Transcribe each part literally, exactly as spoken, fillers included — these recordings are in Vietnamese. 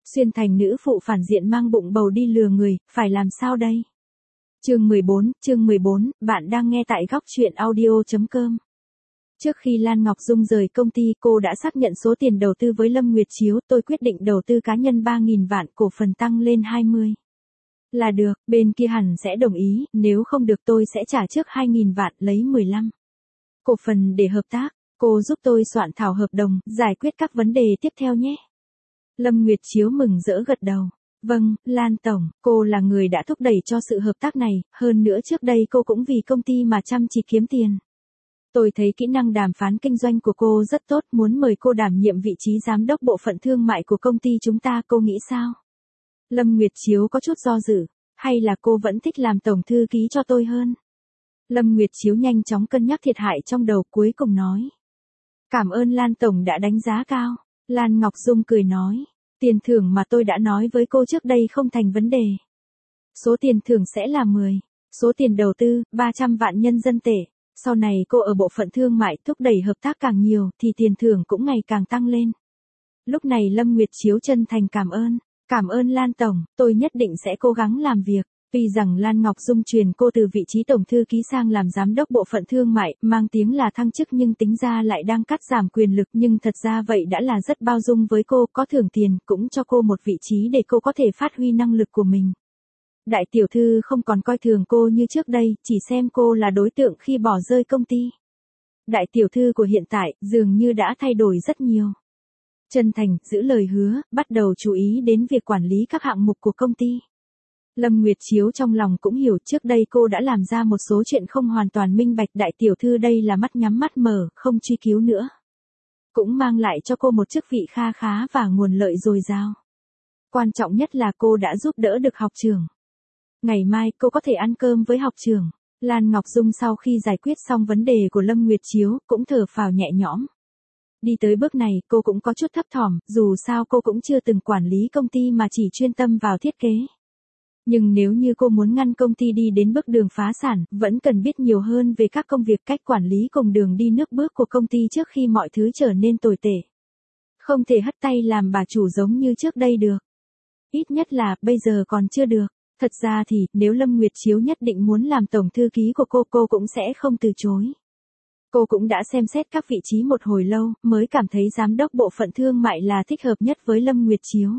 Xuyên thành nữ phụ phản diện mang bụng bầu đi lừa người, phải làm sao đây? Chương mười bốn, chương mười bốn, bạn đang nghe tại góc truyện audio chấm com. Trước khi Lan Ngọc Dung rời công ty, cô đã xác nhận số tiền đầu tư với Lâm Nguyệt Chiếu, tôi quyết định đầu tư cá nhân ba nghìn vạn, cổ phần tăng lên hai mươi. Là được, bên kia hẳn sẽ đồng ý, nếu không được tôi sẽ trả trước hai nghìn vạn, lấy mười lăm. Cổ phần để hợp tác, cô giúp tôi soạn thảo hợp đồng, giải quyết các vấn đề tiếp theo nhé. Lâm Nguyệt Chiếu mừng rỡ gật đầu. Vâng, Lan Tổng, cô là người đã thúc đẩy cho sự hợp tác này, hơn nữa trước đây cô cũng vì công ty mà chăm chỉ kiếm tiền. Tôi thấy kỹ năng đàm phán kinh doanh của cô rất tốt, muốn mời cô đảm nhiệm vị trí giám đốc bộ phận thương mại của công ty chúng ta, cô nghĩ sao? Lâm Nguyệt Chiếu có chút do dự, hay là cô vẫn thích làm tổng thư ký cho tôi hơn? Lâm Nguyệt Chiếu nhanh chóng cân nhắc thiệt hại trong đầu, cuối cùng nói. Cảm ơn Lan Tổng đã đánh giá cao. Lan Ngọc Dung cười nói. Tiền thưởng mà tôi đã nói với cô trước đây không thành vấn đề. Số tiền thưởng sẽ là mười. Số tiền đầu tư, ba trăm vạn nhân dân tệ. Sau này cô ở bộ phận thương mại thúc đẩy hợp tác càng nhiều thì tiền thưởng cũng ngày càng tăng lên. Lúc này Lâm Nguyệt Chiếu chân thành cảm ơn. Cảm ơn Lan Tổng, tôi nhất định sẽ cố gắng làm việc. Tuy rằng Lan Ngọc Dung truyền cô từ vị trí tổng thư ký sang làm giám đốc bộ phận thương mại, mang tiếng là thăng chức nhưng tính ra lại đang cắt giảm quyền lực, nhưng thật ra vậy đã là rất bao dung với cô, có thưởng tiền, cũng cho cô một vị trí để cô có thể phát huy năng lực của mình. Đại tiểu thư không còn coi thường cô như trước đây, chỉ xem cô là đối tượng khi bỏ rơi công ty. Đại tiểu thư của hiện tại dường như đã thay đổi rất nhiều. Chân thành, giữ lời hứa, bắt đầu chú ý đến việc quản lý các hạng mục của công ty. Lâm Nguyệt Chiếu trong lòng cũng hiểu trước đây cô đã làm ra một số chuyện không hoàn toàn minh bạch, đại tiểu thư đây là mắt nhắm mắt mở, không truy cứu nữa. Cũng mang lại cho cô một chức vị kha khá và nguồn lợi dồi dào. Quan trọng nhất là cô đã giúp đỡ được học trưởng. Ngày mai cô có thể ăn cơm với học trưởng. Lan Ngọc Dung sau khi giải quyết xong vấn đề của Lâm Nguyệt Chiếu cũng thở phào nhẹ nhõm. Đi tới bước này cô cũng có chút thấp thỏm, dù sao cô cũng chưa từng quản lý công ty mà chỉ chuyên tâm vào thiết kế. Nhưng nếu như cô muốn ngăn công ty đi đến bước đường phá sản, vẫn cần biết nhiều hơn về các công việc, cách quản lý cùng đường đi nước bước của công ty trước khi mọi thứ trở nên tồi tệ. Không thể hất tay làm bà chủ giống như trước đây được. Ít nhất là bây giờ còn chưa được. Thật ra thì nếu Lâm Nguyệt Chiếu nhất định muốn làm tổng thư ký của cô, cô cũng sẽ không từ chối. Cô cũng đã xem xét các vị trí một hồi lâu, mới cảm thấy giám đốc bộ phận thương mại là thích hợp nhất với Lâm Nguyệt Chiếu.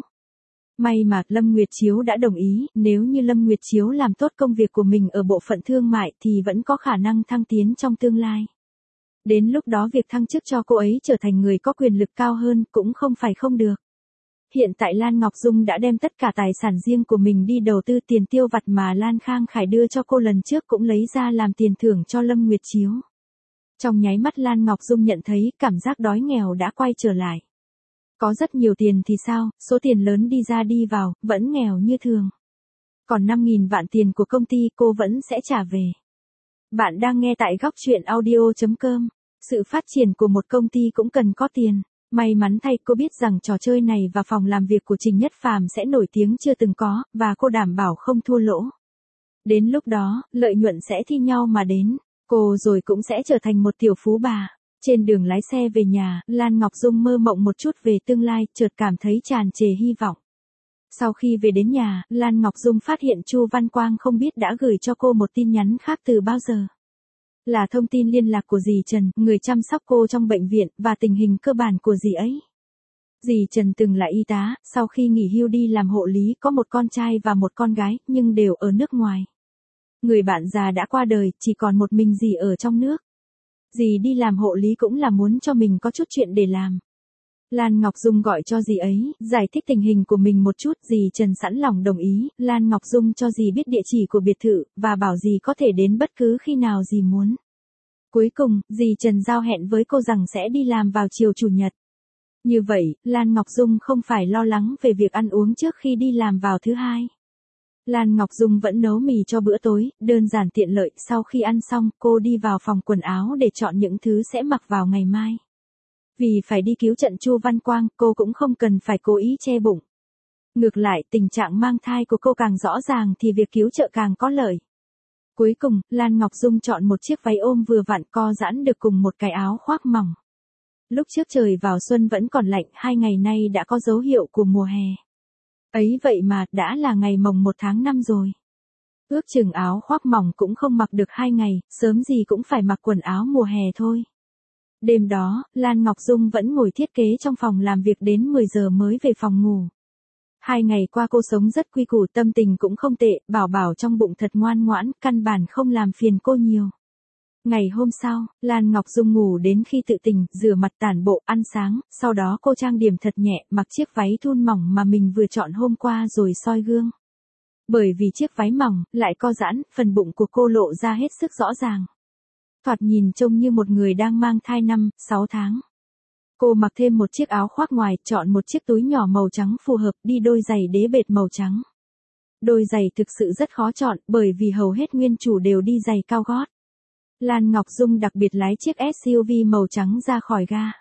May mà Lâm Nguyệt Chiếu đã đồng ý, nếu như Lâm Nguyệt Chiếu làm tốt công việc của mình ở bộ phận thương mại thì vẫn có khả năng thăng tiến trong tương lai. Đến lúc đó việc thăng chức cho cô ấy trở thành người có quyền lực cao hơn cũng không phải không được. Hiện tại Lan Ngọc Dung đã đem tất cả tài sản riêng của mình đi đầu tư, tiền tiêu vặt mà Lan Khang Khải đưa cho cô lần trước cũng lấy ra làm tiền thưởng cho Lâm Nguyệt Chiếu. Trong nháy mắt Lan Ngọc Dung nhận thấy cảm giác đói nghèo đã quay trở lại. Có rất nhiều tiền thì sao, số tiền lớn đi ra đi vào, vẫn nghèo như thường. Còn năm nghìn vạn tiền của công ty cô vẫn sẽ trả về. Bạn đang nghe tại góc truyện audio chấm com. Sự phát triển của một công ty cũng cần có tiền. May mắn thay cô biết rằng trò chơi này và phòng làm việc của Trình Nhất Phàm sẽ nổi tiếng chưa từng có, và cô đảm bảo không thua lỗ. Đến lúc đó, lợi nhuận sẽ thi nhau mà đến. Cô rồi cũng sẽ trở thành một tiểu phú bà. Trên đường lái xe về nhà, Lan Ngọc Dung mơ mộng một chút về tương lai, chợt cảm thấy tràn trề hy vọng. Sau khi về đến nhà, Lan Ngọc Dung phát hiện Chu Văn Quang không biết đã gửi cho cô một tin nhắn khác từ bao giờ. Là thông tin liên lạc của dì Trần, người chăm sóc cô trong bệnh viện, và tình hình cơ bản của dì ấy. Dì Trần từng là y tá, sau khi nghỉ hưu đi làm hộ lý, có một con trai và một con gái, nhưng đều ở nước ngoài. Người bạn già đã qua đời, chỉ còn một mình dì ở trong nước. Dì đi làm hộ lý cũng là muốn cho mình có chút chuyện để làm. Lan Ngọc Dung gọi cho dì ấy, giải thích tình hình của mình một chút, dì Trần sẵn lòng đồng ý, Lan Ngọc Dung cho dì biết địa chỉ của biệt thự, và bảo dì có thể đến bất cứ khi nào dì muốn. Cuối cùng, dì Trần giao hẹn với cô rằng sẽ đi làm vào chiều chủ nhật. Như vậy, Lan Ngọc Dung không phải lo lắng về việc ăn uống trước khi đi làm vào thứ hai. Lan Ngọc Dung vẫn nấu mì cho bữa tối, đơn giản tiện lợi, sau khi ăn xong, cô đi vào phòng quần áo để chọn những thứ sẽ mặc vào ngày mai. Vì phải đi cứu trận Chu Văn Quang, cô cũng không cần phải cố ý che bụng. Ngược lại, tình trạng mang thai của cô càng rõ ràng thì việc cứu trợ càng có lợi. Cuối cùng, Lan Ngọc Dung chọn một chiếc váy ôm vừa vặn co giãn được cùng một cái áo khoác mỏng. Lúc trước trời vào xuân vẫn còn lạnh, hai ngày nay đã có dấu hiệu của mùa hè. Ấy vậy mà, đã là ngày mồng một tháng năm rồi. Ước chừng áo khoác mỏng cũng không mặc được hai ngày, sớm gì cũng phải mặc quần áo mùa hè thôi. Đêm đó, Lan Ngọc Dung vẫn ngồi thiết kế trong phòng làm việc đến mười giờ mới về phòng ngủ. Hai ngày qua cô sống rất quy củ, tâm tình cũng không tệ, Bảo Bảo trong bụng thật ngoan ngoãn, căn bản không làm phiền cô nhiều. Ngày hôm sau, Lan Ngọc Dung ngủ đến khi tự tỉnh, rửa mặt tản bộ, ăn sáng, sau đó cô trang điểm thật nhẹ, mặc chiếc váy thun mỏng mà mình vừa chọn hôm qua rồi soi gương. Bởi vì chiếc váy mỏng, lại co giãn, phần bụng của cô lộ ra hết sức rõ ràng. Thoạt nhìn trông như một người đang mang thai năm, sáu tháng. Cô mặc thêm một chiếc áo khoác ngoài, chọn một chiếc túi nhỏ màu trắng phù hợp, đi đôi giày đế bệt màu trắng. Đôi giày thực sự rất khó chọn, bởi vì hầu hết nguyên chủ đều đi giày cao gót. Lan Ngọc Dung đặc biệt lái chiếc ét u vê màu trắng ra khỏi ga.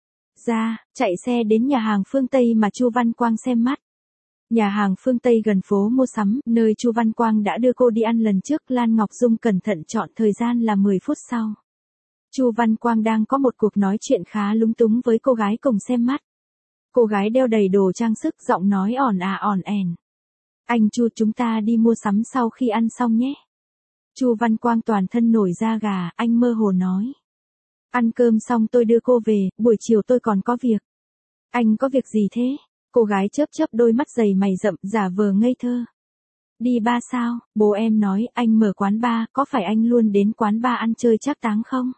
Ra, chạy xe đến nhà hàng phương Tây mà Chu Văn Quang xem mắt. Nhà hàng phương Tây gần phố mua sắm, nơi Chu Văn Quang đã đưa cô đi ăn lần trước, Lan Ngọc Dung cẩn thận chọn thời gian là mười phút sau. Chu Văn Quang đang có một cuộc nói chuyện khá lúng túng với cô gái cùng xem mắt. Cô gái đeo đầy đồ trang sức, giọng nói ỏn à ỏn ẻn. Anh Chu, chúng ta đi mua sắm sau khi ăn xong nhé. Chu Văn Quang toàn thân nổi da gà, anh mơ hồ nói. Ăn cơm xong tôi đưa cô về, buổi chiều tôi còn có việc. Anh có việc gì thế? Cô gái chớp chớp đôi mắt dày mày rậm, giả vờ ngây thơ. Đi ba sao, bố em nói anh mở quán bar, có phải anh luôn đến quán bar ăn chơi trác táng không?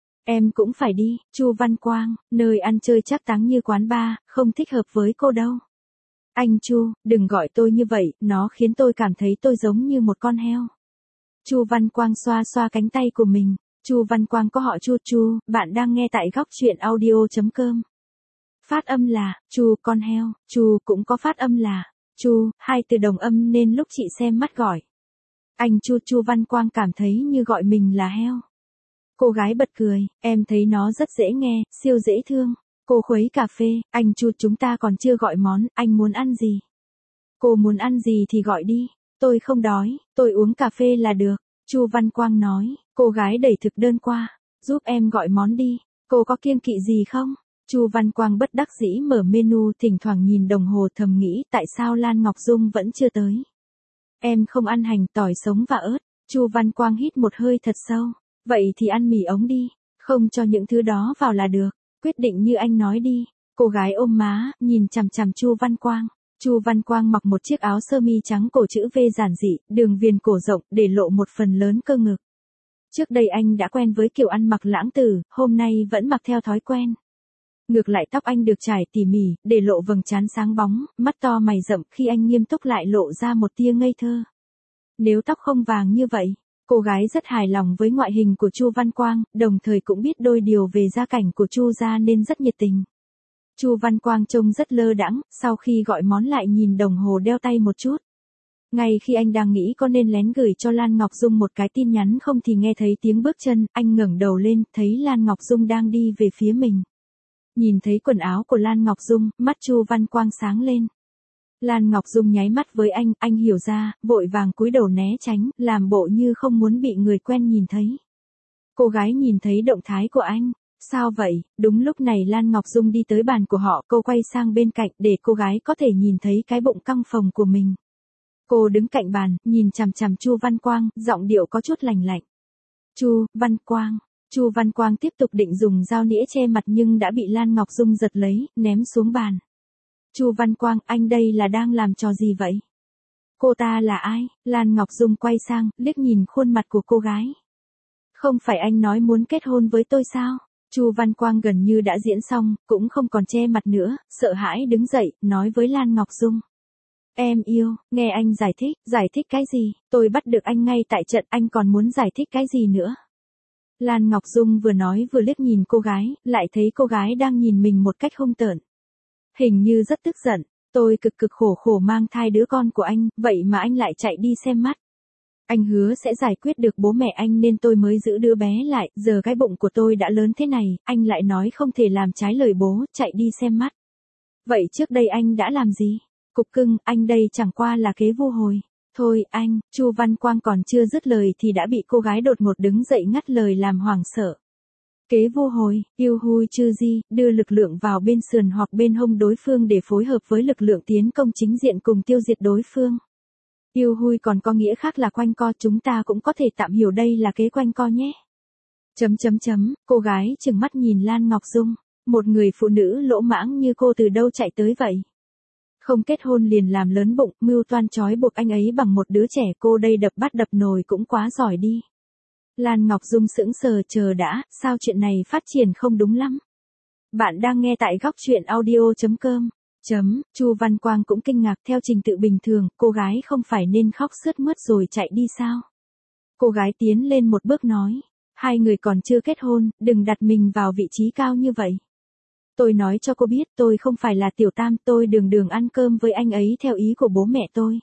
Em cũng phải đi, Chu Văn Quang, nơi ăn chơi trác táng như quán bar, không thích hợp với cô đâu. Anh Chu, đừng gọi tôi như vậy, nó khiến tôi cảm thấy tôi giống như một con heo. Chu Văn Quang xoa xoa cánh tay của mình. Chu Văn Quang có họ Chu. Chu, bạn đang nghe tại góc truyện audio chấm com. Phát âm là Chu con heo, Chu cũng có phát âm là Chu, hai từ đồng âm nên lúc chị xem mắt gọi anh Chu, Chu Văn Quang cảm thấy như gọi mình là heo. Cô gái bật cười, em thấy nó rất dễ nghe, siêu dễ thương. Cô khuấy cà phê, anh Chu, chúng ta còn chưa gọi món, anh muốn ăn gì? Cô muốn ăn gì thì gọi đi, tôi không đói, tôi uống cà phê là được. Chu Văn Quang nói, cô gái đẩy thực đơn qua, giúp em gọi món đi, cô có kiêng kỵ gì không? Chu Văn Quang bất đắc dĩ mở menu, thỉnh thoảng nhìn đồng hồ thầm nghĩ tại sao Lan Ngọc Dung vẫn chưa tới. Em không ăn hành, tỏi sống và ớt. Chu Văn Quang hít một hơi thật sâu. Vậy thì ăn mì ống đi, không cho những thứ đó vào là được. Quyết định như anh nói đi. Cô gái ôm má, nhìn chằm chằm Chu Văn Quang. Chu Văn Quang mặc một chiếc áo sơ mi trắng cổ chữ V giản dị, đường viền cổ rộng, để lộ một phần lớn cơ ngực. Trước đây anh đã quen với kiểu ăn mặc lãng tử, hôm nay vẫn mặc theo thói quen. Ngược lại tóc anh được trải tỉ mỉ, để lộ vầng trán sáng bóng, mắt to mày rậm, khi anh nghiêm túc lại lộ ra một tia ngây thơ. Nếu tóc không vàng như vậy, cô gái rất hài lòng với ngoại hình của Chu Văn Quang, đồng thời cũng biết đôi điều về gia cảnh của Chu gia nên rất nhiệt tình. Chu Văn Quang trông rất lơ đãng, sau khi gọi món lại nhìn đồng hồ đeo tay một chút. Ngay khi anh đang nghĩ có nên lén gửi cho Lan Ngọc Dung một cái tin nhắn không thì nghe thấy tiếng bước chân, anh ngẩng đầu lên, thấy Lan Ngọc Dung đang đi về phía mình. Nhìn thấy quần áo của Lan Ngọc Dung, mắt Chu Văn Quang sáng lên. Lan Ngọc Dung nháy mắt với anh, anh hiểu ra, vội vàng cúi đầu né tránh, làm bộ như không muốn bị người quen nhìn thấy. Cô gái nhìn thấy động thái của anh. Sao vậy? Đúng lúc này Lan Ngọc Dung đi tới bàn của họ, cô quay sang bên cạnh để cô gái có thể nhìn thấy cái bụng căng phồng của mình. Cô đứng cạnh bàn, nhìn chằm chằm Chu Văn Quang, giọng điệu có chút lạnh lạnh. Chu Văn Quang. Chu Văn Quang tiếp tục định dùng dao nĩa che mặt nhưng đã bị Lan Ngọc Dung giật lấy, ném xuống bàn. Chu Văn Quang, anh đây là đang làm trò gì vậy? Cô ta là ai? Lan Ngọc Dung quay sang, liếc nhìn khuôn mặt của cô gái. Không phải anh nói muốn kết hôn với tôi sao? Chu Văn Quang gần như đã diễn xong, cũng không còn che mặt nữa, sợ hãi đứng dậy, nói với Lan Ngọc Dung. Em yêu, nghe anh giải thích, giải thích cái gì? Tôi bắt được anh ngay tại trận, anh còn muốn giải thích cái gì nữa? Lan Ngọc Dung vừa nói vừa liếc nhìn cô gái, lại thấy cô gái đang nhìn mình một cách hung tợn. Hình như rất tức giận, tôi cực cực khổ khổ mang thai đứa con của anh, vậy mà anh lại chạy đi xem mắt. Anh hứa sẽ giải quyết được bố mẹ anh nên tôi mới giữ đứa bé lại, giờ cái bụng của tôi đã lớn thế này, anh lại nói không thể làm trái lời bố, chạy đi xem mắt. Vậy trước đây anh đã làm gì? Cục cưng, anh đây chẳng qua là kế vu hồi. Thôi anh, Chu Văn Quang còn chưa dứt lời thì đã bị cô gái đột ngột đứng dậy ngắt lời làm hoảng sợ. Kế vô hồi, yêu hui chư di, đưa lực lượng vào bên sườn hoặc bên hông đối phương để phối hợp với lực lượng tiến công chính diện cùng tiêu diệt đối phương. Yêu hui còn có nghĩa khác là quanh co, chúng ta cũng có thể tạm hiểu đây là kế quanh co nhé. Chấm chấm chấm, cô gái trừng mắt nhìn Lan Ngọc Dung, một người phụ nữ lỗ mãng như cô từ đâu chạy tới vậy? Không kết hôn liền làm lớn bụng, mưu toan trói buộc anh ấy bằng một đứa trẻ, cô đây đập bát đập nồi cũng quá giỏi đi. Lan Ngọc Dung sững sờ, chờ đã, sao chuyện này phát triển không đúng lắm. Bạn đang nghe tại góc truyện audio chấm com. Chấm, Chu Văn Quang cũng kinh ngạc, theo trình tự bình thường, cô gái không phải nên khóc sướt mướt rồi chạy đi sao? Cô gái tiến lên một bước nói, hai người còn chưa kết hôn, đừng đặt mình vào vị trí cao như vậy. Tôi nói cho cô biết tôi không phải là tiểu tam, tôi đường đường ăn cơm với anh ấy theo ý của bố mẹ tôi.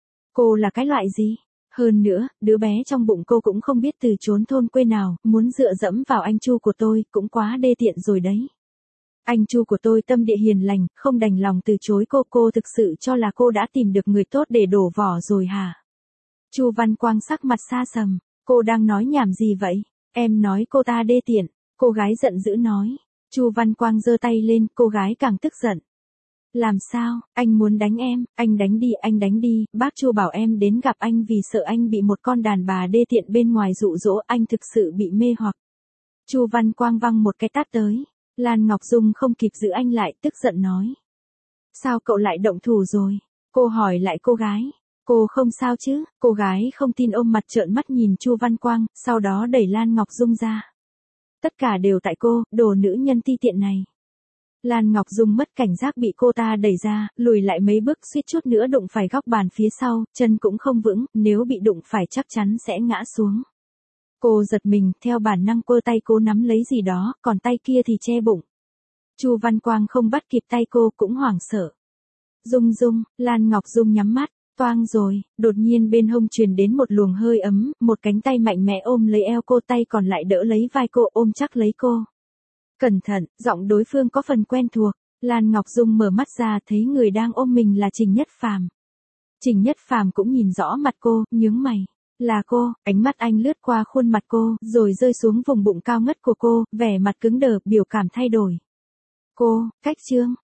Cô là cái loại gì? Hơn nữa, đứa bé trong bụng cô cũng không biết từ chốn thôn quê nào, muốn dựa dẫm vào anh Chu của tôi, cũng quá đê tiện rồi đấy. Anh Chu của tôi tâm địa hiền lành, không đành lòng từ chối cô, cô thực sự cho là cô đã tìm được người tốt để đổ vỏ rồi hả? Chu Văn Quang sắc mặt xa sầm, cô đang nói nhảm gì vậy? Em nói cô ta đê tiện, cô gái giận dữ nói. Chu Văn Quang giơ tay lên, cô gái càng tức giận. Làm sao, anh muốn đánh em, anh đánh đi, anh đánh đi, bác Chu bảo em đến gặp anh vì sợ anh bị một con đàn bà đê tiện bên ngoài dụ dỗ, anh thực sự bị mê hoặc. Chu Văn Quang văng một cái tát tới, Lan Ngọc Dung không kịp giữ anh lại, tức giận nói. Sao cậu lại động thủ rồi? Cô hỏi lại cô gái. Cô không sao chứ? Cô gái không tin ôm mặt trợn mắt nhìn Chu Văn Quang, sau đó đẩy Lan Ngọc Dung ra. Tất cả đều tại cô, đồ nữ nhân ti tiện này. Lan Ngọc Dung mất cảnh giác bị cô ta đẩy ra, lùi lại mấy bước suýt chút nữa đụng phải góc bàn phía sau, chân cũng không vững, nếu bị đụng phải chắc chắn sẽ ngã xuống. Cô giật mình, theo bản năng cô tay cô nắm lấy gì đó, còn tay kia thì che bụng. Chu Văn Quang không bắt kịp tay cô, cũng hoảng sợ. Dung Dung, Lan Ngọc Dung nhắm mắt, toang rồi, đột nhiên bên hông truyền đến một luồng hơi ấm, một cánh tay mạnh mẽ ôm lấy eo cô, tay còn lại đỡ lấy vai cô, ôm chắc lấy cô. Cẩn thận, giọng đối phương có phần quen thuộc, Lan Ngọc Dung mở mắt ra thấy người đang ôm mình là Trình Nhất Phàm. Trình Nhất Phàm cũng nhìn rõ mặt cô, nhướng mày. Là cô, ánh mắt anh lướt qua khuôn mặt cô, rồi rơi xuống vùng bụng cao ngất của cô, vẻ mặt cứng đờ, biểu cảm thay đổi. Cô, Cách Trương,